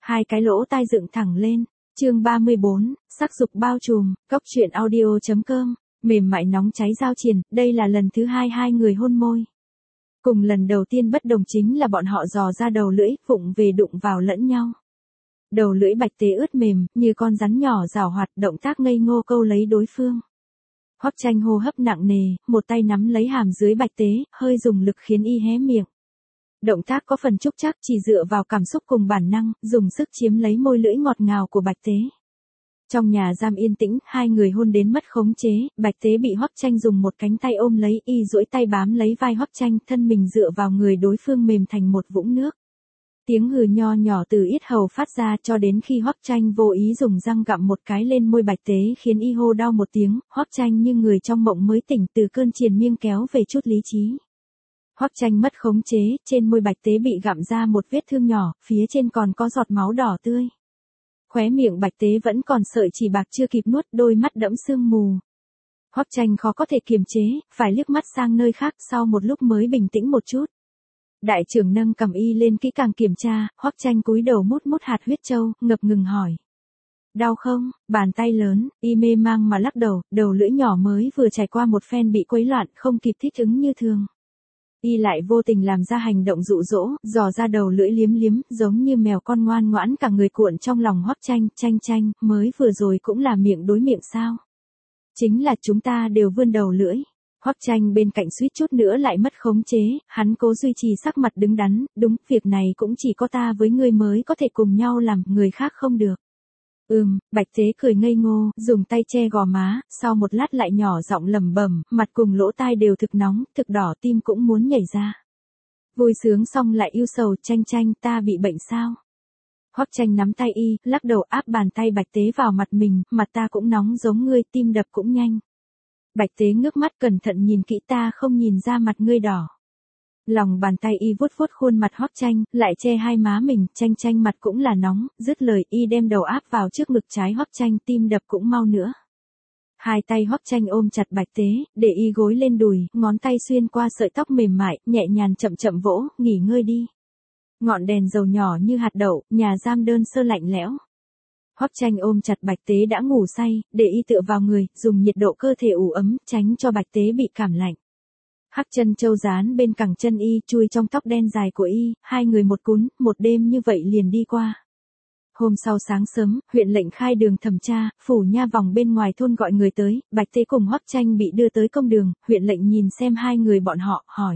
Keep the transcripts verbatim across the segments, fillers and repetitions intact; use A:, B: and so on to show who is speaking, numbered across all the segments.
A: Hai cái lỗ tai dựng thẳng lên. Chương ba mươi bốn, sắc dục bao trùm, cốc truyện audio chấm com, mềm mại nóng cháy giao triền, đây là lần thứ hai hai người hôn môi. Cùng lần đầu tiên bất đồng chính là bọn họ dò ra đầu lưỡi, vụng về đụng vào lẫn nhau. Đầu lưỡi bạch tế ướt mềm, như con rắn nhỏ rào hoạt, động tác ngây ngô câu lấy đối phương. Hoắc Tranh hô hấp nặng nề, một tay nắm lấy hàm dưới bạch tế, hơi dùng lực khiến y hé miệng. Động tác có phần trúc trắc, chỉ dựa vào cảm xúc cùng bản năng, dùng sức chiếm lấy môi lưỡi ngọt ngào của bạch tế. Trong nhà giam yên tĩnh, hai người hôn đến mất khống chế, bạch tế bị Hoắc Tranh dùng một cánh tay ôm lấy, y duỗi tay bám lấy vai Hoắc Tranh, thân mình dựa vào người đối phương mềm thành một vũng nước. Tiếng hừ nho nhỏ từ yết hầu phát ra cho đến khi Hoắc Tranh vô ý dùng răng gặm một cái lên môi bạch tế khiến y hô đau một tiếng, Hoắc Tranh như người trong mộng mới tỉnh từ cơn triền miên kéo về chút lý trí. Hoắc Tranh mất khống chế, trên môi bạch tế bị gặm ra một vết thương nhỏ, phía trên còn có giọt máu đỏ tươi. Khóe miệng bạch tế vẫn còn sợi chỉ bạc chưa kịp nuốt, đôi mắt đẫm sương mù. Hoắc Tranh khó có thể kiềm chế, phải liếc mắt sang nơi khác, sau một lúc mới bình tĩnh một chút. Đại trưởng nâng cầm y lên kỹ càng kiểm tra, Hoắc Tranh cúi đầu mút mút hạt huyết châu, ngập ngừng hỏi. Đau không? Bàn tay lớn, y mê mang mà lắc đầu, đầu lưỡi nhỏ mới vừa trải qua một phen bị quấy loạn, không kịp thích ứng như thường. Y lại vô tình làm ra hành động dụ dỗ, dò ra đầu lưỡi liếm liếm, giống như mèo con ngoan ngoãn cả người cuộn trong lòng Hoắc Tranh, Tranh Tranh, mới vừa rồi cũng là miệng đối miệng sao? Chính là chúng ta đều vươn đầu lưỡi. Hoắc Tranh bên cạnh suýt chút nữa lại mất khống chế, hắn cố duy trì sắc mặt đứng đắn, đúng, việc này cũng chỉ có ta với ngươi mới có thể cùng nhau làm, người khác không được. Ừm, bạch tế cười ngây ngô, dùng tay che gò má, sau một lát lại nhỏ giọng lẩm bẩm, mặt cùng lỗ tai đều thực nóng, thực đỏ, tim cũng muốn nhảy ra. Vui sướng xong lại yêu sầu, Tranh Tranh, ta bị bệnh sao? Hoắc Tranh nắm tay y, lắc đầu áp bàn tay bạch tế vào mặt mình, mặt ta cũng nóng giống ngươi, tim đập cũng nhanh. Bạch tế ngước mắt cẩn thận nhìn kỹ, ta không nhìn ra mặt ngươi đỏ. Lòng bàn tay y vuốt vuốt khuôn mặt Hoắc Tranh, lại che hai má mình, Tranh Tranh mặt cũng là nóng, dứt lời y đem đầu áp vào trước ngực trái Hoắc Tranh, tim đập cũng mau nữa. Hai tay Hoắc Tranh ôm chặt bạch tế, để y gối lên đùi, ngón tay xuyên qua sợi tóc mềm mại, nhẹ nhàng chậm chậm vỗ, nghỉ ngơi đi. Ngọn đèn dầu nhỏ như hạt đậu, nhà giam đơn sơ lạnh lẽo. Hoắc Tranh ôm chặt bạch tế đã ngủ say, để y tựa vào người, dùng nhiệt độ cơ thể ủ ấm, tránh cho bạch tế bị cảm lạnh. Hắc chân châu dán bên cẳng chân y, chui trong tóc đen dài của y, hai người một cún, một đêm như vậy liền đi qua. Hôm sau sáng sớm, huyện lệnh khai đường thẩm tra, phủ nha vòng bên ngoài thôn gọi người tới, bạch tế cùng Hoắc Tranh bị đưa tới công đường, huyện lệnh nhìn xem hai người bọn họ, hỏi.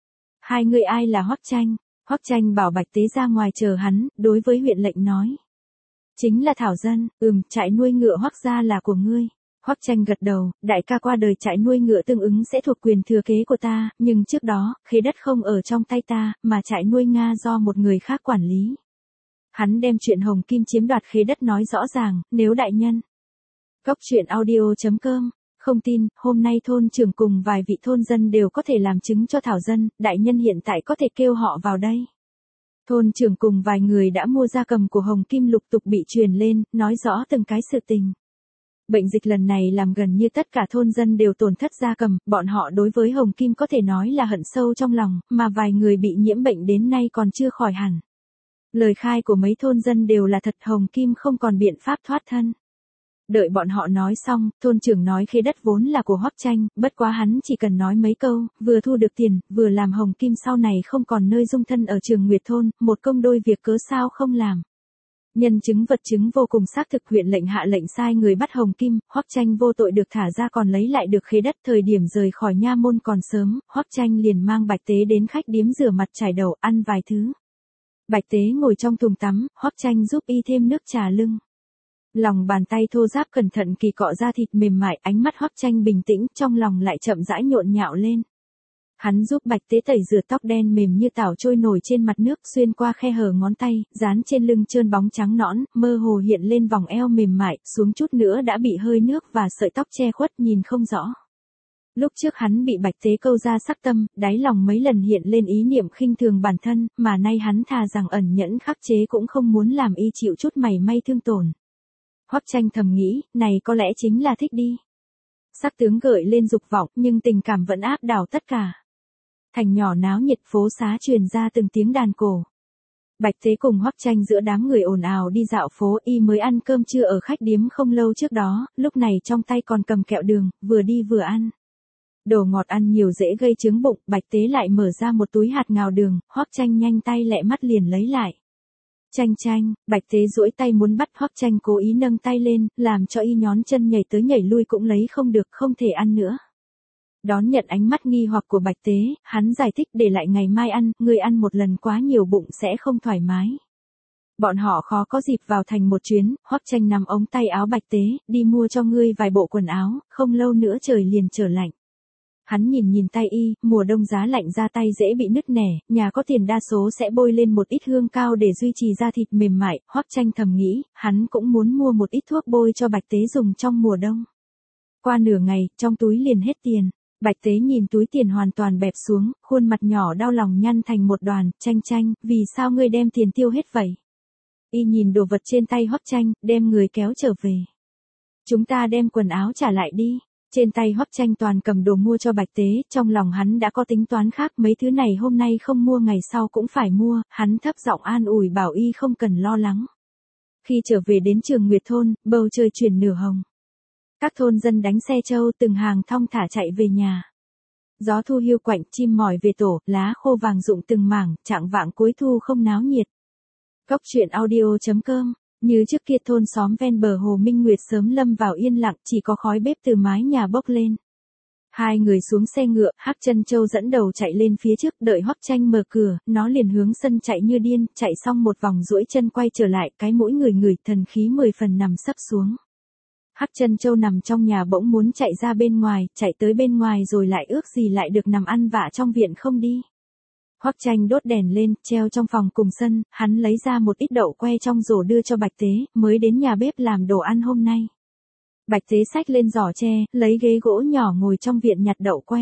A: Hai người ai là Hoắc Tranh? Hoắc Tranh bảo bạch tế ra ngoài chờ hắn, đối với huyện lệnh nói. Chính là Thảo Dân, ừm, trại nuôi ngựa Hoắc gia là của ngươi. Hoắc Tranh gật đầu, đại ca qua đời trại nuôi ngựa tương ứng sẽ thuộc quyền thừa kế của ta, nhưng trước đó, khế đất không ở trong tay ta, mà trại nuôi Nga do một người khác quản lý. Hắn đem chuyện Hồng Kim chiếm đoạt khế đất nói rõ ràng, nếu đại nhân. Cốc truyện audio chấm com, không tin, hôm nay thôn trưởng cùng vài vị thôn dân đều có thể làm chứng cho Thảo Dân, đại nhân hiện tại có thể kêu họ vào đây. Thôn trưởng cùng vài người đã mua gia cầm của Hồng Kim lục tục bị truyền lên, nói rõ từng cái sự tình. Bệnh dịch lần này làm gần như tất cả thôn dân đều tổn thất gia cầm, bọn họ đối với Hồng Kim có thể nói là hận sâu trong lòng, mà vài người bị nhiễm bệnh đến nay còn chưa khỏi hẳn. Lời khai của mấy thôn dân đều là thật, Hồng Kim không còn biện pháp thoát thân. Đợi bọn họ nói xong, thôn trưởng nói khế đất vốn là của Hoắc Tranh, bất quá hắn chỉ cần nói mấy câu, vừa thu được tiền, vừa làm Hồng Kim sau này không còn nơi dung thân ở Trường Nguyệt thôn, một công đôi việc cớ sao không làm. Nhân chứng vật chứng vô cùng xác thực, huyện lệnh hạ lệnh sai người bắt Hồng Kim, Hoắc Tranh vô tội được thả ra còn lấy lại được khế đất, thời điểm rời khỏi nha môn còn sớm, Hoắc Tranh liền mang bạch tế đến khách điếm rửa mặt trải đầu, ăn vài thứ. Bạch tế ngồi trong thùng tắm, Hoắc Tranh giúp y thêm nước trà lưng. Lòng bàn tay thô ráp cẩn thận kỳ cọ da thịt mềm mại, ánh mắt Hoắc Tranh bình tĩnh, trong lòng lại chậm rãi nhộn nhạo lên. Hắn giúp bạch tế tẩy rửa tóc đen mềm như tảo trôi nổi trên mặt nước, xuyên qua khe hở ngón tay, dán trên lưng trơn bóng trắng nõn, mơ hồ hiện lên vòng eo mềm mại, xuống chút nữa đã bị hơi nước và sợi tóc che khuất nhìn không rõ. Lúc trước hắn bị bạch tế câu ra sắc tâm, đáy lòng mấy lần hiện lên ý niệm khinh thường bản thân, mà nay hắn thà rằng ẩn nhẫn khắc chế cũng không muốn làm y chịu chút mảy may thương tổn. Hoắc Tranh thầm nghĩ, này có lẽ chính là thích đi. Sắc tướng gợi lên dục vọng, nhưng tình cảm vẫn áp đảo tất cả. Thành nhỏ náo nhiệt, phố xá truyền ra từng tiếng đàn cổ. Bạch Tế cùng Hoắc Tranh giữa đám người ồn ào đi dạo phố, y mới ăn cơm trưa ở khách điếm không lâu trước đó, lúc này trong tay còn cầm kẹo đường, vừa đi vừa ăn. Đồ ngọt ăn nhiều dễ gây chướng bụng, Bạch Tế lại mở ra một túi hạt ngào đường, Hoắc Tranh nhanh tay lẹ mắt liền lấy lại. Tranh tranh, Bạch Tế duỗi tay muốn bắt, Hoắc Tranh cố ý nâng tay lên, làm cho y nhón chân nhảy tới nhảy lui cũng lấy không được, không thể ăn nữa. Đón nhận ánh mắt nghi hoặc của Bạch Tế, hắn giải thích để lại ngày mai ăn, người ăn một lần quá nhiều bụng sẽ không thoải mái. Bọn họ khó có dịp vào thành một chuyến, Hoắc Tranh nắm ống tay áo Bạch Tế, đi mua cho ngươi vài bộ quần áo, không lâu nữa trời liền trở lạnh. Hắn nhìn nhìn tay y, mùa đông giá lạnh ra tay dễ bị nứt nẻ, nhà có tiền đa số sẽ bôi lên một ít hương cao để duy trì da thịt mềm mại, Hoắc Tranh thầm nghĩ, hắn cũng muốn mua một ít thuốc bôi cho Bạch Tế dùng trong mùa đông. Qua nửa ngày, trong túi liền hết tiền. Bạch Tế nhìn túi tiền hoàn toàn bẹp xuống, khuôn mặt nhỏ đau lòng nhăn thành một đoàn, Tranh tranh, vì sao ngươi đem tiền tiêu hết vậy? Y nhìn đồ vật trên tay Hoắc Tranh, đem người kéo trở về. Chúng ta đem quần áo trả lại đi. Trên tay Hoắc Tranh toàn cầm đồ mua cho Bạch Tế, trong lòng hắn đã có tính toán khác, mấy thứ này hôm nay không mua ngày sau cũng phải mua, hắn thấp giọng an ủi bảo y không cần lo lắng. Khi trở về đến Trường Nguyệt thôn, bầu trời chuyển nửa hồng. Các thôn dân đánh xe trâu từng hàng thong thả chạy về nhà. Gió thu hiu quạnh, chim mỏi về tổ, lá khô vàng rụng từng mảng, trạng vạng cuối thu không náo nhiệt. Góc truyện audio chấm com. Như trước kia thôn xóm ven bờ hồ Minh Nguyệt sớm lâm vào yên lặng, chỉ có khói bếp từ mái nhà bốc lên. Hai người xuống xe ngựa, Hắc Chân Châu dẫn đầu chạy lên phía trước, đợi Hoắc Tranh mở cửa, nó liền hướng sân chạy như điên, chạy xong một vòng duỗi chân quay trở lại, cái mũi người người thần khí mười phần nằm sấp xuống. Hắc Chân Châu nằm trong nhà bỗng muốn chạy ra bên ngoài, chạy tới bên ngoài rồi lại ước gì lại được nằm ăn vạ trong viện không đi. Hoắc Tranh đốt đèn lên, treo trong phòng cùng sân, hắn lấy ra một ít đậu que trong rổ đưa cho Bạch Tế, mới đến nhà bếp làm đồ ăn hôm nay. Bạch Tế xách lên giỏ tre, lấy ghế gỗ nhỏ ngồi trong viện nhặt đậu que.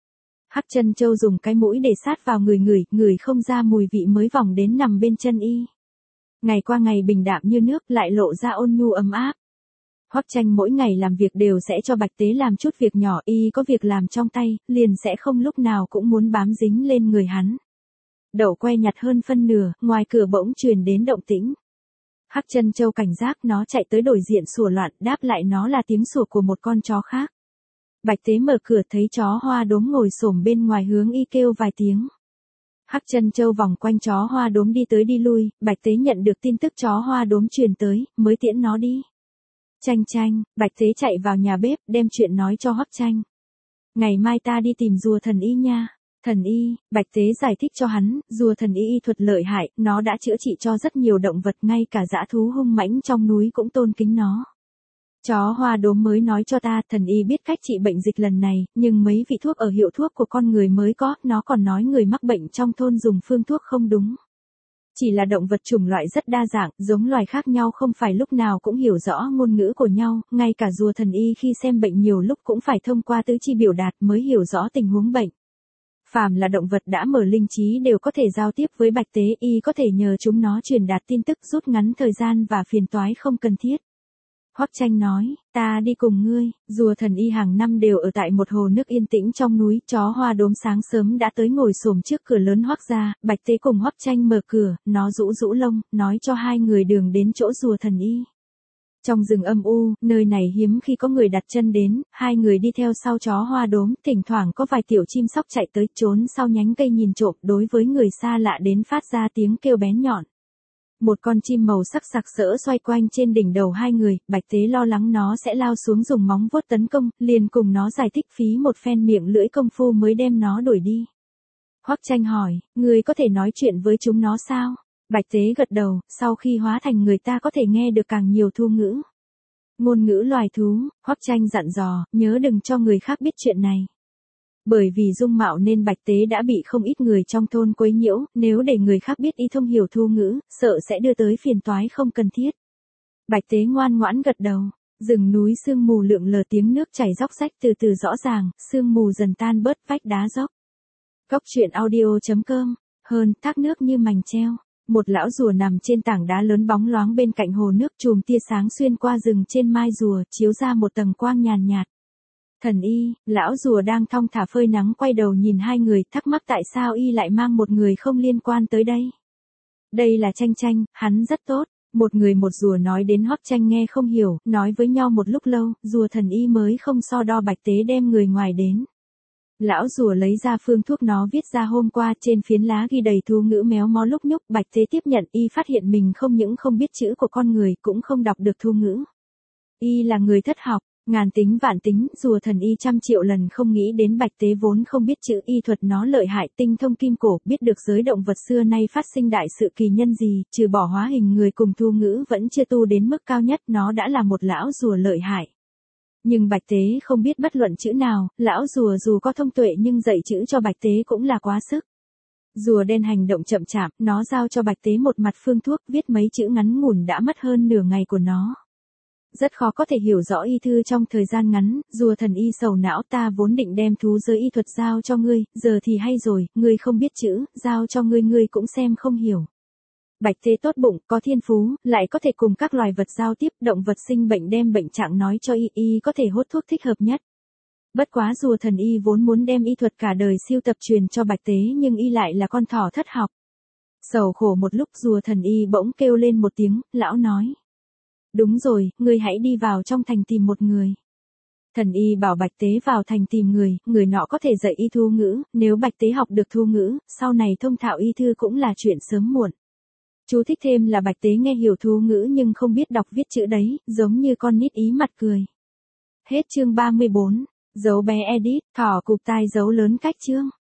A: Hắc Chân Châu dùng cái mũi để sát vào người ngửi, ngửi không ra mùi vị mới vòng đến nằm bên chân y. Ngày qua ngày bình đạm như nước lại lộ ra ôn nhu ấm áp. Hoắc Tranh mỗi ngày làm việc đều sẽ cho Bạch Tế làm chút việc nhỏ, y có việc làm trong tay, liền sẽ không lúc nào cũng muốn bám dính lên người hắn. Đậu que nhặt hơn phân nửa, ngoài cửa bỗng truyền đến động tĩnh. Hắc Chân Châu cảnh giác, nó chạy tới đổi diện sủa loạn, đáp lại nó là tiếng sủa của một con chó khác. Bạch Tế mở cửa thấy chó Hoa Đốm ngồi xổm bên ngoài hướng y kêu vài tiếng. Hắc Chân Châu vòng quanh chó Hoa Đốm đi tới đi lui, Bạch Tế nhận được tin tức chó Hoa Đốm truyền tới, mới tiễn nó đi. Tranh tranh, Bạch Tế chạy vào nhà bếp, đem chuyện nói cho Hoắc Tranh. Ngày mai ta đi tìm rùa thần y nha. Thần y, Bạch Tế giải thích cho hắn, rùa thần y y thuật lợi hại, nó đã chữa trị cho rất nhiều động vật, ngay cả dã thú hung mãnh trong núi cũng tôn kính nó. Chó Hoa Đốm mới nói cho ta, thần y biết cách trị bệnh dịch lần này, nhưng mấy vị thuốc ở hiệu thuốc của con người mới có, nó còn nói người mắc bệnh trong thôn dùng phương thuốc không đúng. Chỉ là động vật chủng loại rất đa dạng, giống loài khác nhau không phải lúc nào cũng hiểu rõ ngôn ngữ của nhau, ngay cả rùa thần y khi xem bệnh nhiều lúc cũng phải thông qua tứ chi biểu đạt mới hiểu rõ tình huống bệnh. Phàm là động vật đã mở linh trí đều có thể giao tiếp với Bạch Tế, y có thể nhờ chúng nó truyền đạt tin tức rút ngắn thời gian và phiền toái không cần thiết. Hoắc Tranh nói, ta đi cùng ngươi, rùa thần y hàng năm đều ở tại một hồ nước yên tĩnh trong núi, chó Hoa Đốm sáng sớm đã tới ngồi xổm trước cửa lớn Hoắc gia, Bạch Tế cùng Hoắc Tranh mở cửa, nó rũ rũ lông, nói cho hai người đường đến chỗ rùa thần y. Trong rừng âm u, nơi này hiếm khi có người đặt chân đến, hai người đi theo sau chó Hoa Đốm, thỉnh thoảng có vài tiểu chim sóc chạy tới trốn sau nhánh cây nhìn trộm, đối với người xa lạ đến phát ra tiếng kêu bén nhọn. Một con chim màu sắc sặc sỡ xoay quanh trên đỉnh đầu hai người, Bạch Tế lo lắng nó sẽ lao xuống dùng móng vuốt tấn công, liền cùng nó giải thích phí một phen miệng lưỡi công phu mới đem nó đuổi đi. Hoắc Tranh hỏi, người có thể nói chuyện với chúng nó sao? Bạch Tế gật đầu, sau khi hóa thành người ta có thể nghe được càng nhiều thu ngữ. Ngôn ngữ loài thú, Hoắc Tranh dặn dò, nhớ đừng cho người khác biết chuyện này. Bởi vì dung mạo nên Bạch Tế đã bị không ít người trong thôn quấy nhiễu, nếu để người khác biết y thông hiểu thu ngữ, sợ sẽ đưa tới phiền toái không cần thiết. Bạch Tế ngoan ngoãn gật đầu, rừng núi sương mù lượn lờ tiếng nước chảy róc rách từ từ rõ ràng, sương mù dần tan bớt vách đá dốc. Góc truyện audio chấm com, hơn thác nước như mành treo. Một lão rùa nằm trên tảng đá lớn bóng loáng bên cạnh hồ nước, chùm tia sáng xuyên qua rừng trên mai rùa, chiếu ra một tầng quang nhàn nhạt. Thần y, lão rùa đang thong thả phơi nắng quay đầu nhìn hai người, thắc mắc tại sao y lại mang một người không liên quan tới đây. Đây là Tranh Tranh, hắn rất tốt. Một người một rùa nói đến Hoắc Tranh nghe không hiểu, nói với nhau một lúc lâu, rùa thần y mới không so đo Bạch Tế đem người ngoài đến. Lão rùa lấy ra phương thuốc nó viết ra hôm qua, trên phiến lá ghi đầy thu ngữ méo mó lúc nhúc. Bạch Tế tiếp nhận, y phát hiện mình không những không biết chữ của con người, cũng không đọc được thu ngữ. Y là người thất học, ngàn tính vạn tính, rùa thần y trăm triệu lần không nghĩ đến Bạch Tế vốn không biết chữ, y thuật nó lợi hại, tinh thông kim cổ, biết được giới động vật xưa nay phát sinh đại sự kỳ nhân gì, trừ bỏ hóa hình người cùng thu ngữ vẫn chưa tu đến mức cao nhất, nó đã là một lão rùa lợi hại. Nhưng Bạch Tế không biết bất luận chữ nào, lão rùa dù có thông tuệ nhưng dạy chữ cho Bạch Tế cũng là quá sức. Rùa đen hành động chậm chạp, nó giao cho Bạch Tế một mặt phương thuốc, viết mấy chữ ngắn ngủn đã mất hơn nửa ngày của nó. Rất khó có thể hiểu rõ y thư trong thời gian ngắn, rùa thần y sầu não, ta vốn định đem thú giới y thuật giao cho ngươi, giờ thì hay rồi, ngươi không biết chữ, giao cho ngươi ngươi cũng xem không hiểu. Bạch Tế tốt bụng, có thiên phú, lại có thể cùng các loài vật giao tiếp, động vật sinh bệnh đem bệnh trạng nói cho y, y có thể hốt thuốc thích hợp nhất. Bất quá rùa thần y vốn muốn đem y thuật cả đời siêu tập truyền cho Bạch Tế nhưng y lại là con thỏ thất học. Sầu khổ một lúc rùa thần y bỗng kêu lên một tiếng, lão nói. Đúng rồi, ngươi hãy đi vào trong thành tìm một người. Thần y bảo Bạch Tế vào thành tìm người, người nọ có thể dạy y thu ngữ, nếu Bạch Tế học được thu ngữ, sau này thông thạo y thư cũng là chuyện sớm muộn. Chú thích thêm là Bạch Tế nghe hiểu thu ngữ nhưng không biết đọc viết chữ đấy, giống như con nít ý mặt cười. Hết chương ba mươi bốn, dấu bé edit, thỏ cụp tai dấu lớn cách chương.